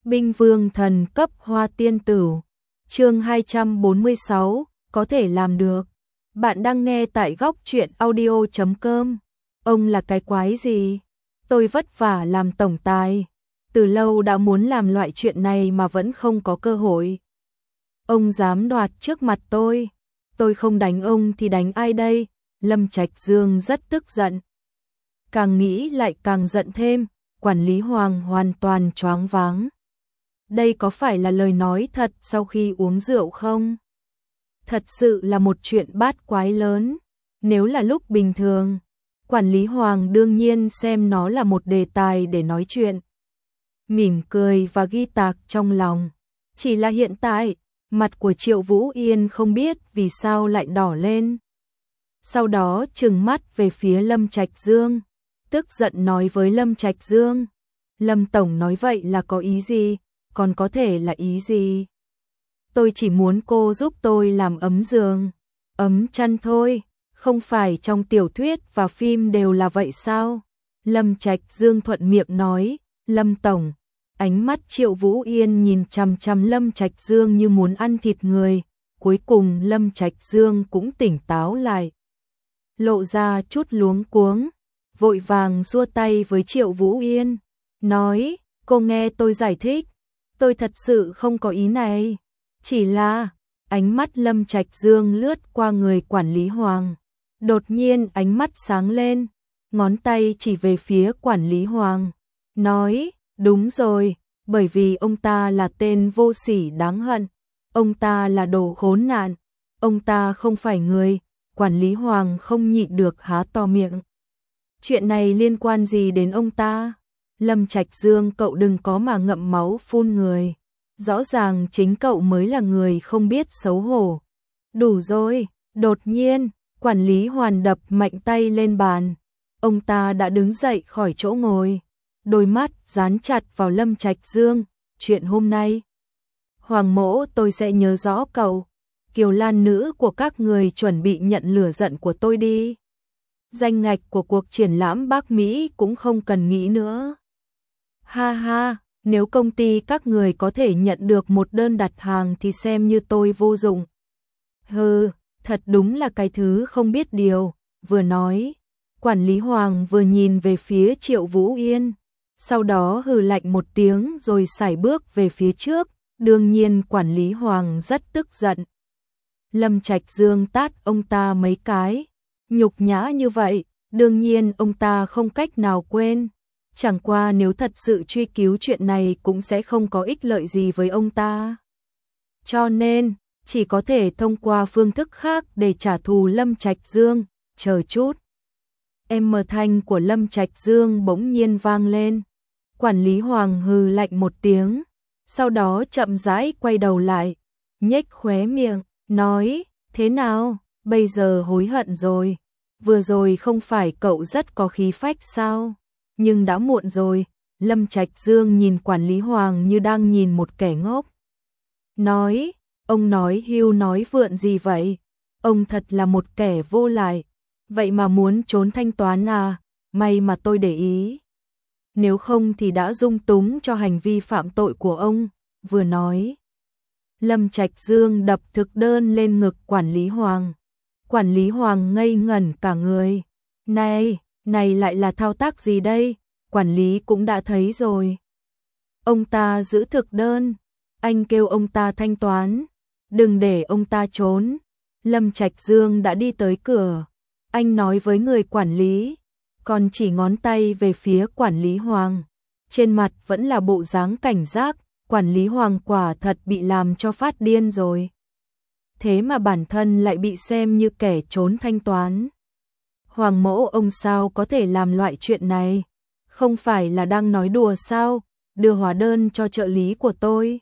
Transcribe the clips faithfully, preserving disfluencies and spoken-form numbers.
Binh vương thần cấp hoa tiên tử. Chương hai trăm bốn mươi sáu, có thể làm được. Bạn đang nghe tại góc truyện audio chấm com. Ông là cái quái gì? Tôi vất vả làm tổng tài, từ lâu đã muốn làm loại chuyện này mà vẫn không có cơ hội. Ông dám đoạt trước mặt tôi, tôi không đánh ông thì đánh ai đây? Lâm Trạch Dương rất tức giận. Càng nghĩ lại càng giận thêm, quản lý Hoàng hoàn toàn choáng váng. Đây có phải là lời nói thật sau khi uống rượu không? Thật sự là một chuyện bát quái lớn. Nếu là lúc bình thường, quản lý Hoàng đương nhiên xem nó là một đề tài để nói chuyện, mỉm cười và ghi tạc trong lòng. Chỉ là hiện tại, mặt của Triệu Vũ Yên không biết vì sao lại đỏ lên. Sau đó trừng mắt về phía Lâm Trạch Dương, tức giận nói với Lâm Trạch Dương: Lâm Tổng nói vậy là có ý gì? Còn có thể là ý gì? Tôi chỉ muốn cô giúp tôi làm ấm giường, ấm chăn thôi, không phải trong tiểu thuyết và phim đều là vậy sao? Lâm Trạch Dương thuận miệng nói. Lâm Tổng. Ánh mắt Triệu Vũ Yên nhìn chằm chằm Lâm Trạch Dương như muốn ăn thịt người. Cuối cùng Lâm Trạch Dương cũng tỉnh táo lại, lộ ra chút luống cuống, vội vàng xua tay với Triệu Vũ Yên, nói: Cô nghe tôi giải thích, tôi thật sự không có ý này. Chỉ là... Ánh mắt Lâm Trạch Dương lướt qua người quản lý Hoàng, đột nhiên ánh mắt sáng lên, ngón tay chỉ về phía quản lý Hoàng, nói: Đúng rồi, bởi vì ông ta là tên vô sỉ đáng hận, ông ta là đồ khốn nạn, ông ta không phải người. Quản lý Hoàng không nhịn được há to miệng. Chuyện này liên quan gì đến ông ta? Lâm Trạch Dương, cậu đừng có mà ngậm máu phun người. Rõ ràng chính cậu mới là người không biết xấu hổ. Đủ rồi. Đột nhiên, quản lý Hoàn đập mạnh tay lên bàn. Ông ta đã đứng dậy khỏi chỗ ngồi, đôi mắt dán chặt vào Lâm Trạch Dương. Chuyện hôm nay, Hoàng mỗ, tôi sẽ nhớ rõ cậu. Kiều Lan nữ của các người chuẩn bị nhận lửa giận của tôi đi. Danh ngạch của cuộc triển lãm Bắc Mỹ cũng không cần nghĩ nữa. Ha ha, nếu công ty các người có thể nhận được một đơn đặt hàng thì xem như tôi vô dụng. Hừ, thật đúng là cái thứ không biết điều. Vừa nói, quản lý Hoàng vừa nhìn về phía Triệu Vũ Yên, sau đó hừ lạnh một tiếng rồi sải bước về phía trước. Đương nhiên quản lý Hoàng rất tức giận. Lâm Trạch Dương tát ông ta mấy cái, nhục nhã như vậy, đương nhiên ông ta không cách nào quên. Chẳng qua nếu thật sự truy cứu chuyện này cũng sẽ không có ích lợi gì với ông ta. Cho nên, chỉ có thể thông qua phương thức khác để trả thù Lâm Trạch Dương. Chờ chút. Em mờ thanh của Lâm Trạch Dương bỗng nhiên vang lên. Quản lý Hoàng hừ lạnh một tiếng, sau đó chậm rãi quay đầu lại, nhếch khóe miệng, nói: Thế nào, bây giờ hối hận rồi? Vừa rồi không phải cậu rất có khí phách sao? Nhưng đã muộn rồi. Lâm Trạch Dương nhìn quản lý Hoàng như đang nhìn một kẻ ngốc, nói: Ông nói hưu nói vượn gì vậy? Ông thật là một kẻ vô lại. Vậy mà muốn trốn thanh toán à? May mà tôi để ý, nếu không thì đã dung túng cho hành vi phạm tội của ông. Vừa nói, Lâm Trạch Dương đập thực đơn lên ngực quản lý Hoàng. Quản lý Hoàng ngây ngẩn cả người. Này, này lại là thao tác gì đây? Quản lý cũng đã thấy rồi. Ông ta giữ thực đơn, anh kêu ông ta thanh toán, đừng để ông ta trốn. Lâm Trạch Dương đã đi tới cửa, anh nói với người quản lý, còn chỉ ngón tay về phía quản lý Hoàng. Trên mặt vẫn là bộ dáng cảnh giác. Quản lý Hoàng quả thật bị làm cho phát điên rồi. Thế mà bản thân lại bị xem như kẻ trốn thanh toán. Hoàng mỗ, ông sao có thể làm loại chuyện này? Không phải là đang nói đùa sao? Đưa hóa đơn cho trợ lý của tôi.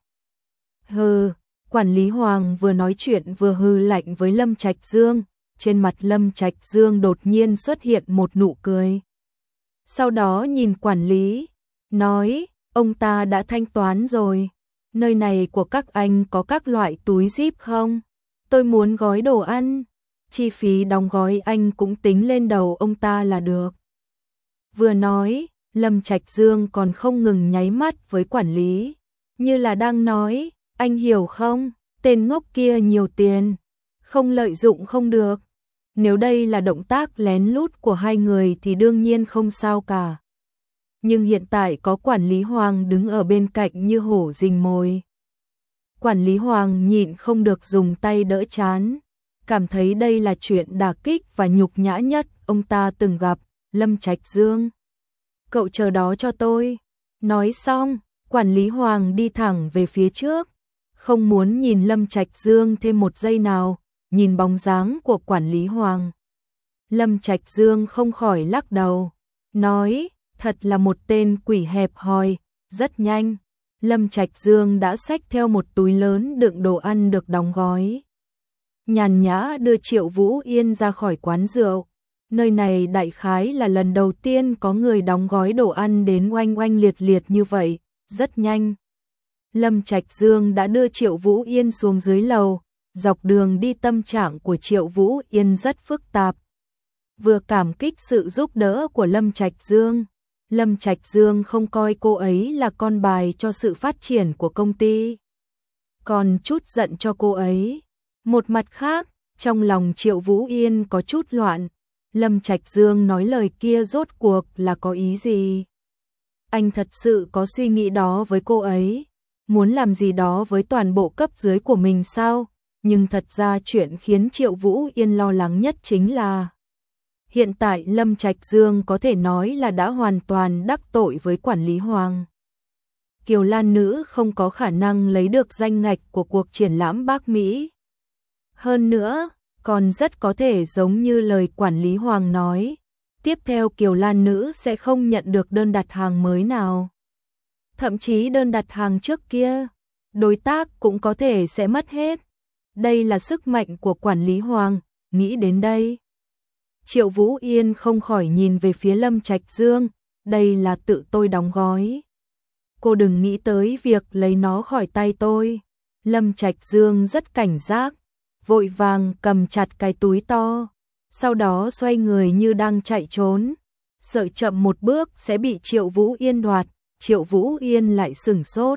Hừ, quản lý Hoàng vừa nói chuyện vừa hừ lạnh với Lâm Trạch Dương. Trên mặt Lâm Trạch Dương đột nhiên xuất hiện một nụ cười. Sau đó nhìn quản lý, nói: Ông ta đã thanh toán rồi. Nơi này của các anh có các loại túi zip không? Tôi muốn gói đồ ăn. Chi phí đóng gói anh cũng tính lên đầu ông ta là được. Vừa nói, Lâm Trạch Dương còn không ngừng nháy mắt với quản lý. Như là đang nói, anh hiểu không, tên ngốc kia nhiều tiền, không lợi dụng không được. Nếu đây là động tác lén lút của hai người thì đương nhiên không sao cả. Nhưng hiện tại có quản lý Hoàng đứng ở bên cạnh như hổ rình mồi. Quản lý Hoàng nhịn không được dùng tay đỡ trán, cảm thấy đây là chuyện đả kích và nhục nhã nhất ông ta từng gặp. Lâm Trạch Dương, cậu chờ đó cho tôi. Nói xong, quản lý Hoàng đi thẳng về phía trước, không muốn nhìn Lâm Trạch Dương thêm một giây nào. Nhìn bóng dáng của quản lý Hoàng, Lâm Trạch Dương không khỏi lắc đầu, nói, thật là một tên quỷ hẹp hòi. Rất nhanh, Lâm Trạch Dương đã xách theo một túi lớn đựng đồ ăn được đóng gói. Nhàn nhã đưa Triệu Vũ Yên ra khỏi quán rượu. Nơi này đại khái là lần đầu tiên có người đóng gói đồ ăn đến oanh oanh liệt liệt như vậy. Rất nhanh, Lâm Trạch Dương đã đưa Triệu Vũ Yên xuống dưới lầu. Dọc đường đi tâm trạng của Triệu Vũ Yên rất phức tạp. Vừa cảm kích sự giúp đỡ của Lâm Trạch Dương, Lâm Trạch Dương không coi cô ấy là con bài cho sự phát triển của công ty, còn chút giận cho cô ấy. Một mặt khác, trong lòng Triệu Vũ Yên có chút loạn, Lâm Trạch Dương nói lời kia rốt cuộc là có ý gì? Anh thật sự có suy nghĩ đó với cô ấy, muốn làm gì đó với toàn bộ cấp dưới của mình sao? Nhưng thật ra chuyện khiến Triệu Vũ Yên lo lắng nhất chính là hiện tại Lâm Trạch Dương có thể nói là đã hoàn toàn đắc tội với quản lý Hoàng. Kiều Lan Nữ không có khả năng lấy được danh ngạch của cuộc triển lãm Bắc Mỹ. Hơn nữa, còn rất có thể giống như lời quản lý Hoàng nói, tiếp theo Kiều Lan Nữ sẽ không nhận được đơn đặt hàng mới nào. Thậm chí đơn đặt hàng trước kia, đối tác cũng có thể sẽ mất hết. Đây là sức mạnh của quản lý Hoàng. Nghĩ đến đây, Triệu Vũ Yên không khỏi nhìn về phía Lâm Trạch Dương. Đây là tự tôi đóng gói, cô đừng nghĩ tới việc lấy nó khỏi tay tôi. Lâm Trạch Dương rất cảnh giác, vội vàng cầm chặt cái túi to, sau đó xoay người như đang chạy trốn, sợ chậm một bước sẽ bị Triệu Vũ Yên đoạt. Triệu Vũ Yên lại sửng sốt.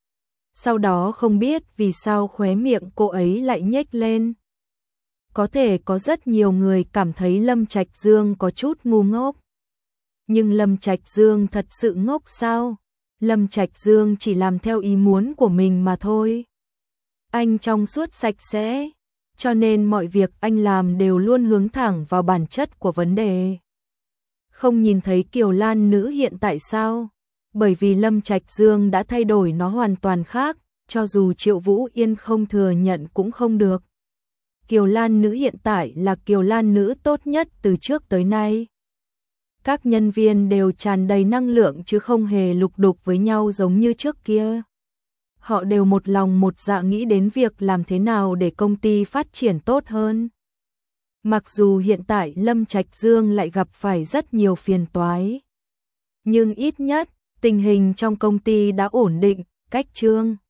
Sau đó không biết vì sao khóe miệng cô ấy lại nhếch lên. Có thể có rất nhiều người cảm thấy Lâm Trạch Dương có chút ngu ngốc. Nhưng Lâm Trạch Dương thật sự ngốc sao? Lâm Trạch Dương chỉ làm theo ý muốn của mình mà thôi. Anh trong suốt sạch sẽ, cho nên mọi việc anh làm đều luôn hướng thẳng vào bản chất của vấn đề. Không nhìn thấy Kiều Lan Nữ hiện tại sao? Bởi vì Lâm Trạch Dương đã thay đổi nó hoàn toàn khác, cho dù Triệu Vũ Yên không thừa nhận cũng không được. Kiều Lan Nữ hiện tại là Kiều Lan Nữ tốt nhất từ trước tới nay. Các nhân viên đều tràn đầy năng lượng chứ không hề lục đục với nhau giống như trước kia. Họ đều một lòng một dạ nghĩ đến việc làm thế nào để công ty phát triển tốt hơn. Mặc dù hiện tại Lâm Trạch Dương lại gặp phải rất nhiều phiền toái, nhưng ít nhất tình hình trong công ty đã ổn định. Cách Trương